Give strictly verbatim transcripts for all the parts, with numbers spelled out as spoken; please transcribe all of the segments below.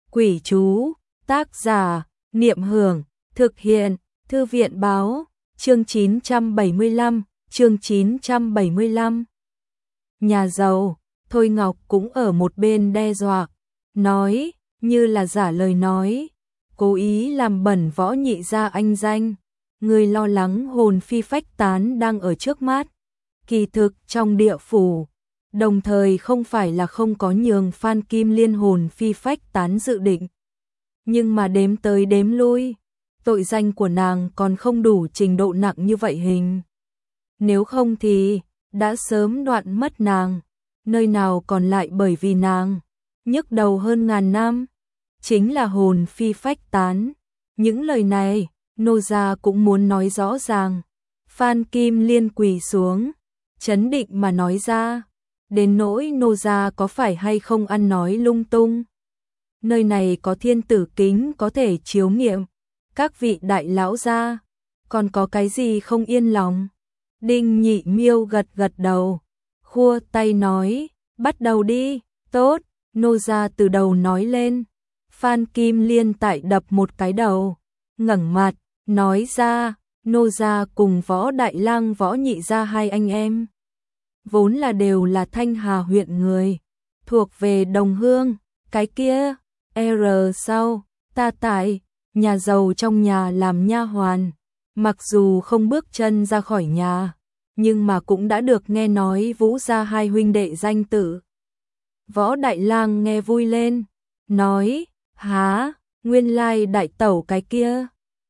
Quỷ chú, tác giả, Niệm Hưởng, thực hiện, Thư viện báo, chương chín trăm bảy mươi lăm, chương chín trăm bảy mươi lăm. Nhà giàu, Thôi Ngọc cũng ở một bên đe dọa, nói, như là giả lời nói, cố ý làm bẩn Võ Nhị gia anh danh, người lo lắng hồn phi phách tán đang ở trước mắt, kỳ thực trong địa phủ. Đồng thời không phải là không có nhường Phan Kim Liên hồn phi phách tán dự định. Nhưng mà đếm tới đếm lui, tội danh của nàng còn không đủ trình độ nặng như vậy hình. Nếu không thì, đã sớm đoạn mất nàng, nơi nào còn lại bởi vì nàng, nhức đầu hơn ngàn năm, chính là hồn phi phách tán. Những lời này, nô gia cũng muốn nói rõ ràng. Phan Kim Liên quỳ xuống, chấn định mà nói ra. Đến nỗi nô gia có phải hay không ăn nói lung tung. Nơi này có thiên tử kính có thể chiếu nghiệm. Các vị đại lão gia, còn có cái gì không yên lòng? Đinh Nhị Miêu gật gật đầu, khua tay nói, bắt đầu đi, tốt, nô gia từ đầu nói lên. Phan Kim Liên tại đập một cái đầu, ngẩng mặt, nói ra, nô gia cùng Võ Đại Lang Võ Nhị gia hai anh em. Vốn là đều là Thanh Hà huyện người, thuộc về đồng hương, cái kia, R sau, ta tại, nhà giàu trong nhà làm nha hoàn, mặc dù không bước chân ra khỏi nhà, nhưng mà cũng đã được nghe nói Vũ gia hai huynh đệ danh tử. Võ Đại Lang nghe vui lên, nói, há, nguyên lai đại tẩu cái kia,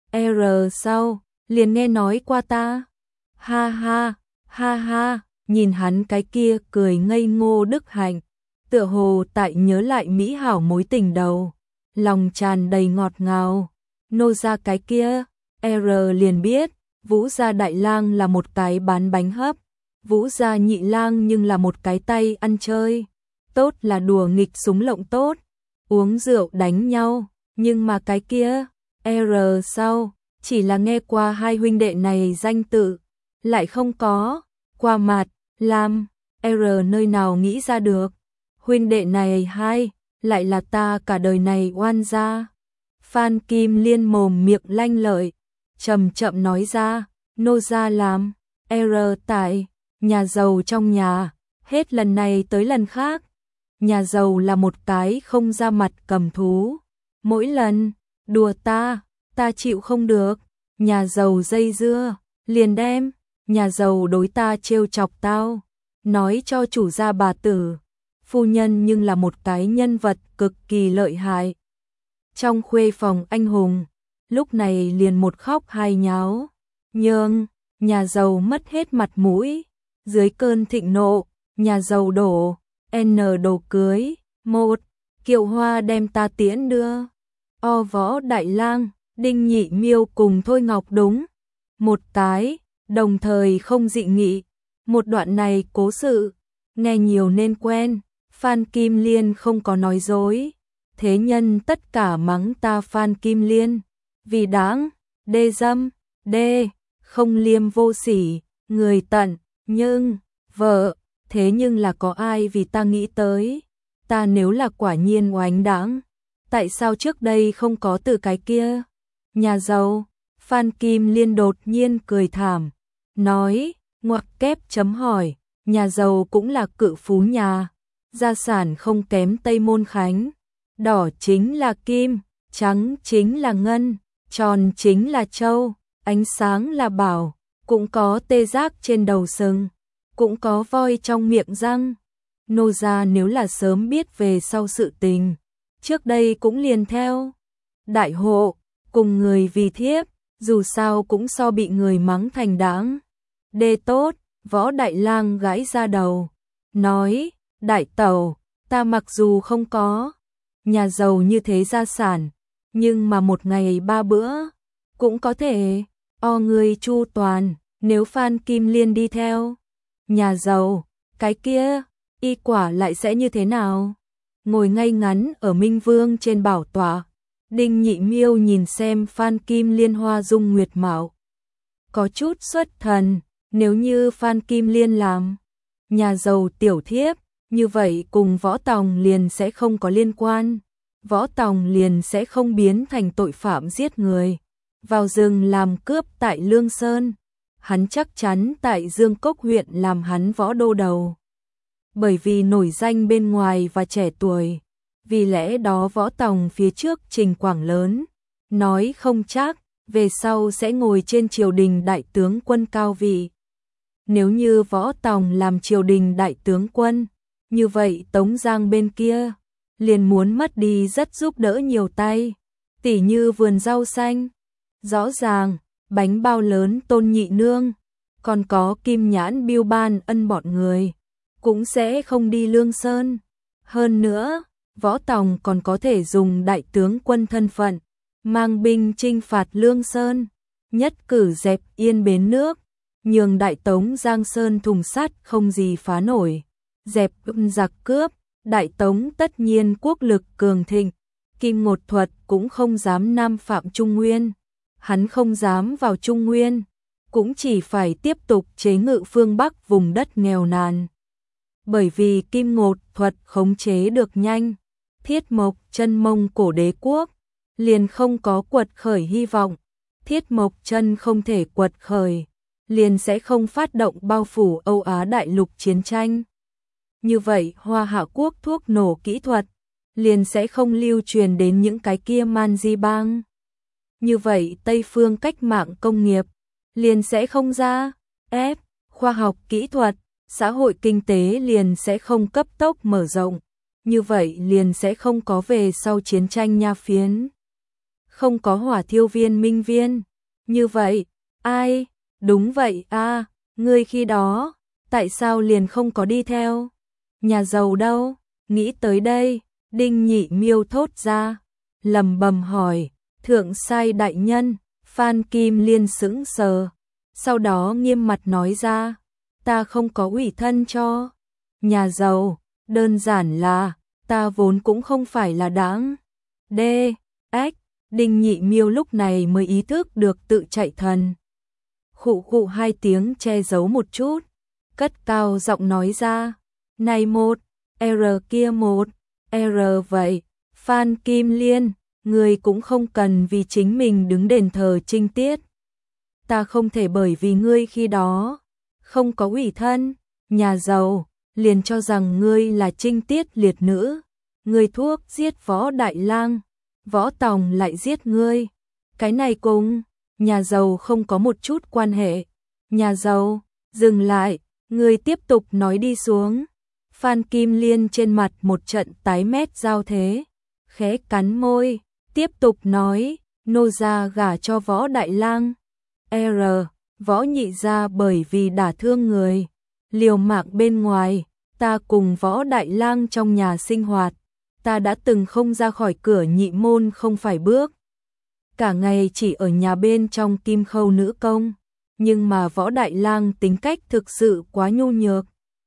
R sau, liền nghe nói qua ta, ha ha, ha ha. Nhìn hắn cái kia cười ngây ngô đức hạnh, tựa hồ tại nhớ lại mỹ hảo mối tình đầu, lòng tràn đầy ngọt ngào. Nô gia cái kia, R liền biết, Vũ gia Đại Lang là một cái bán bánh hấp, Vũ gia Nhị Lang nhưng là một cái tay ăn chơi, tốt là đùa nghịch súng lộng tốt, uống rượu đánh nhau, nhưng mà cái kia, R sau, chỉ là nghe qua hai huynh đệ này danh tự, lại không có qua mặt. Làm, R nơi nào nghĩ ra được, huynh đệ này hai, lại là ta cả đời này oan gia. Phan Kim Liên mồm miệng lanh lợi, chậm chậm nói ra, nô gia làm, R tại, nhà giàu trong nhà, hết lần này tới lần khác. Nhà giàu là một cái không ra mặt cầm thú, mỗi lần, đùa ta, ta chịu không được, nhà giàu dây dưa, liền đem. Nhà giàu đối ta trêu chọc tao, nói cho chủ gia bà tử, phu nhân nhưng là một cái nhân vật cực kỳ lợi hại. Trong khuê phòng anh hùng, lúc này liền một khóc hai nháo, nhưng, nhà giàu mất hết mặt mũi, dưới cơn thịnh nộ, nhà giàu đổ, N đồ cưới, một, Kiệu Hoa đem ta tiễn đưa, O Võ Đại Lang, Đinh Nhị Miêu cùng Thôi Ngọc đúng, một cái. Đồng thời không dị nghị, một đoạn này cố sự, nghe nhiều nên quen, Phan Kim Liên không có nói dối, thế nhân tất cả mắng ta Phan Kim Liên, vì đáng, đê dâm, đê, không liêm vô sỉ, người tận, nhưng, vợ, thế nhưng là có ai vì ta nghĩ tới, ta nếu là quả nhiên oánh đáng, tại sao trước đây không có từ cái kia, nhà giàu, Phan Kim Liên đột nhiên cười thảm. Nói, ngoặc kép chấm hỏi, nhà giàu cũng là cự phú nhà, gia sản không kém Tây Môn Khánh, đỏ chính là kim, trắng chính là ngân, tròn chính là châu, ánh sáng là bảo, cũng có tê giác trên đầu sừng, cũng có voi trong miệng răng. Nô gia nếu là sớm biết về sau sự tình, trước đây cũng liền theo. Đại hộ, cùng người vì thiếp, dù sao cũng so bị người mắng thành đáng. Đê tốt, Võ Đại Lang gãi ra đầu, nói, đại tẩu, ta mặc dù không có nhà giàu như thế gia sản, nhưng mà một ngày ba bữa, cũng có thể, o người chu toàn, nếu Phan Kim Liên đi theo. Nhà giàu, cái kia, y quả lại sẽ như thế nào? Ngồi ngay ngắn ở Minh Vương trên bảo tọa, Đinh Nhị Miêu nhìn xem Phan Kim Liên hoa dung nguyệt mạo, có chút xuất thần. Nếu như Phan Kim Liên làm nhà giàu tiểu thiếp, như vậy cùng Võ Tòng liền sẽ không có liên quan. Võ Tòng liền sẽ không biến thành tội phạm giết người, vào rừng làm cướp tại Lương Sơn. Hắn chắc chắn tại Dương Cốc huyện làm hắn võ đô đầu. Bởi vì nổi danh bên ngoài và trẻ tuổi, vì lẽ đó Võ Tòng phía trước trình quảng lớn, nói không chắc, về sau sẽ ngồi trên triều đình đại tướng quân cao vị. Nếu như Võ Tòng làm triều đình đại tướng quân, như vậy Tống Giang bên kia liền muốn mất đi rất giúp đỡ nhiều tay, tỉ như vườn rau xanh. Rõ ràng, bánh bao lớn Tôn Nhị Nương, còn có Kim Nhãn Biêu Ban Ân bọn người, cũng sẽ không đi Lương Sơn. Hơn nữa, Võ Tòng còn có thể dùng đại tướng quân thân phận, mang binh chinh phạt Lương Sơn, nhất cử dẹp yên bến nước, nhường đại Tống Giang Sơn thùng sắt không gì phá nổi, dẹp giặc cướp, đại Tống tất nhiên quốc lực cường thịnh. Kim Ngột Thuật cũng không dám nam phạm Trung Nguyên, hắn không dám vào Trung Nguyên, cũng chỉ phải tiếp tục chế ngự phương Bắc vùng đất nghèo nàn. Bởi vì Kim Ngột Thuật khống chế được nhanh, Thiết Mộc Chân Mông Cổ Đế quốc liền không có quật khởi hy vọng. Thiết Mộc Chân không thể quật khởi, liền sẽ không phát động bao phủ Âu Á đại lục chiến tranh. Như vậy Hoa Hạ quốc thuốc nổ kỹ thuật liền sẽ không lưu truyền đến những cái kia man di bang. Như vậy Tây phương cách mạng công nghiệp liền sẽ không ra ép, khoa học kỹ thuật, xã hội kinh tế liền sẽ không cấp tốc mở rộng. Như vậy liền sẽ không có về sau chiến tranh nha phiến, không có hỏa thiêu viên minh viên. Như vậy, ai? Đúng vậy a, à, ngươi khi đó, tại sao liền không có đi theo? Nhà giàu đâu? Nghĩ tới đây, Đinh Nhị Miêu thốt ra, lầm bầm hỏi, thượng sai đại nhân. Phan Kim Liên sững sờ, sau đó nghiêm mặt nói ra, ta không có ủy thân cho nhà giàu, đơn giản là, ta vốn cũng không phải là đáng. D. Ách, Đinh Nhị Miêu lúc này mới ý thức được tự chạy thần. Khụ khụ hai tiếng che giấu một chút, cất cao giọng nói ra, này một, R kia một, R vậy, Phan Kim Liên, người cũng không cần vì chính mình đứng đền thờ trinh tiết. Ta không thể bởi vì ngươi khi đó không có ủy thân, nhà giàu, liền cho rằng ngươi là trinh tiết liệt nữ. Ngươi thuốc giết Võ Đại Lang, Võ Tòng lại giết ngươi. Cái này cùng nhà giàu không có một chút quan hệ. Nhà giàu, dừng lại, ngươi tiếp tục nói đi xuống. Phan Kim Liên trên mặt một trận tái mét giao thế, khẽ cắn môi, tiếp tục nói, nô gia gả cho Võ Đại Lang. R. Võ nhị gia bởi vì đả thương người, liều mạng bên ngoài, ta cùng Võ Đại Lang trong nhà sinh hoạt, ta đã từng không ra khỏi cửa nhị môn không phải bước. Cả ngày chỉ ở nhà bên trong kim khâu nữ công, nhưng mà Võ Đại Lang tính cách thực sự quá nhu nhược.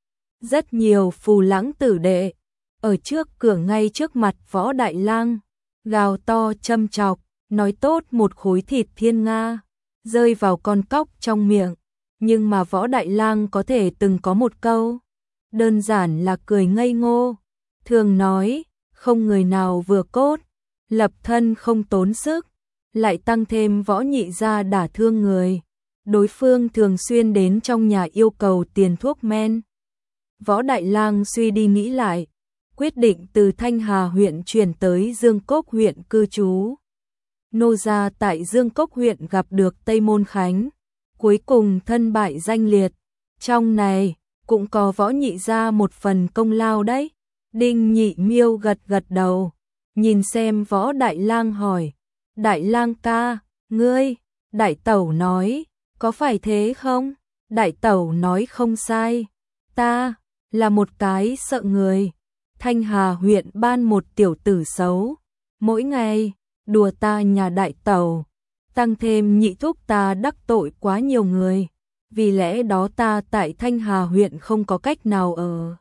Rất nhiều phù lãng tử đệ, ở trước cửa ngay trước mặt Võ Đại Lang, gào to châm chọc, nói tốt một khối thịt thiên nga, rơi vào con cóc trong miệng, nhưng mà Võ Đại Lang có thể từng có một câu, đơn giản là cười ngây ngô, thường nói, không người nào vừa cốt, lập thân không tốn sức, lại tăng thêm Võ nhị gia đả thương người, đối phương thường xuyên đến trong nhà yêu cầu tiền thuốc men. Võ Đại Lang suy đi nghĩ lại, quyết định từ Thanh Hà huyện chuyển tới Dương Cốc huyện cư trú. Nô gia tại Dương Cốc huyện gặp được Tây Môn Khánh, cuối cùng thân bại danh liệt. Trong này, cũng có Võ nhị gia một phần công lao đấy. Đinh Nhị Miêu gật gật đầu, nhìn xem Võ Đại Lang hỏi, Đại Lang ca, ngươi, Đại Tẩu nói, có phải thế không? Đại Tẩu nói không sai, ta là một cái sợ người. Thanh Hà huyện ban một tiểu tử xấu, mỗi ngày đùa ta nhà Đại Tẩu, tăng thêm nhị thúc ta đắc tội quá nhiều người, vì lẽ đó ta tại Thanh Hà huyện không có cách nào ở.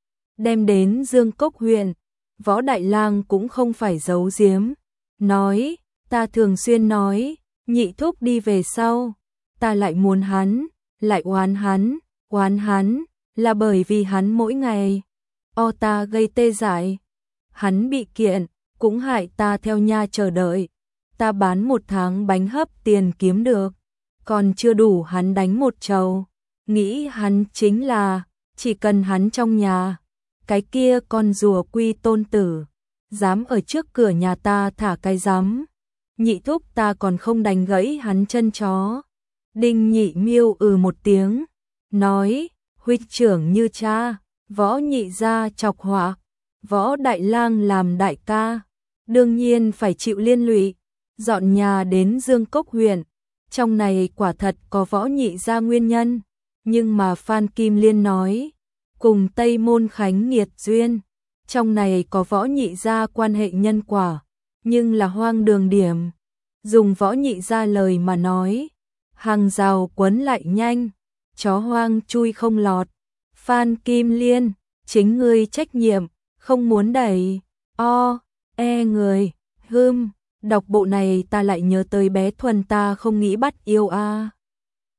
Đem đến Dương Cốc huyện, Võ Đại Lang cũng không phải giấu giếm, nói, ta thường xuyên nói, nhị thúc đi về sau, ta lại muốn hắn, lại oán hắn, oán hắn, là bởi vì hắn mỗi ngày o ta gây tê dại, hắn bị kiện, cũng hại ta theo nha chờ đợi. Ta bán một tháng bánh hấp tiền kiếm được, còn chưa đủ hắn đánh một trầu. Nghĩ hắn chính là, chỉ cần hắn trong nhà, cái kia con rùa quy tôn tử, dám ở trước cửa nhà ta thả cái rắm. Nhị thúc ta còn không đánh gãy hắn chân chó. Đinh Nhị miêu ừ một tiếng, nói, huynh trưởng như cha, Võ nhị gia chọc họa, Võ đại lang làm đại ca, đương nhiên phải chịu liên lụy. Dọn nhà đến Dương Cốc huyện, trong này quả thật có Võ nhị gia nguyên nhân, nhưng mà Phan Kim Liên nói, cùng Tây Môn Khánh nghiệt duyên, trong này có Võ nhị gia quan hệ nhân quả, nhưng là hoang đường điểm. Dùng Võ nhị gia lời mà nói, hàng rào quấn lại nhanh, chó hoang chui không lọt. Phan Kim Liên, chính ngươi trách nhiệm, không muốn đẩy, o, e người, hưm, đọc bộ này ta lại nhớ tới bé Thuần ta không nghĩ bắt yêu a.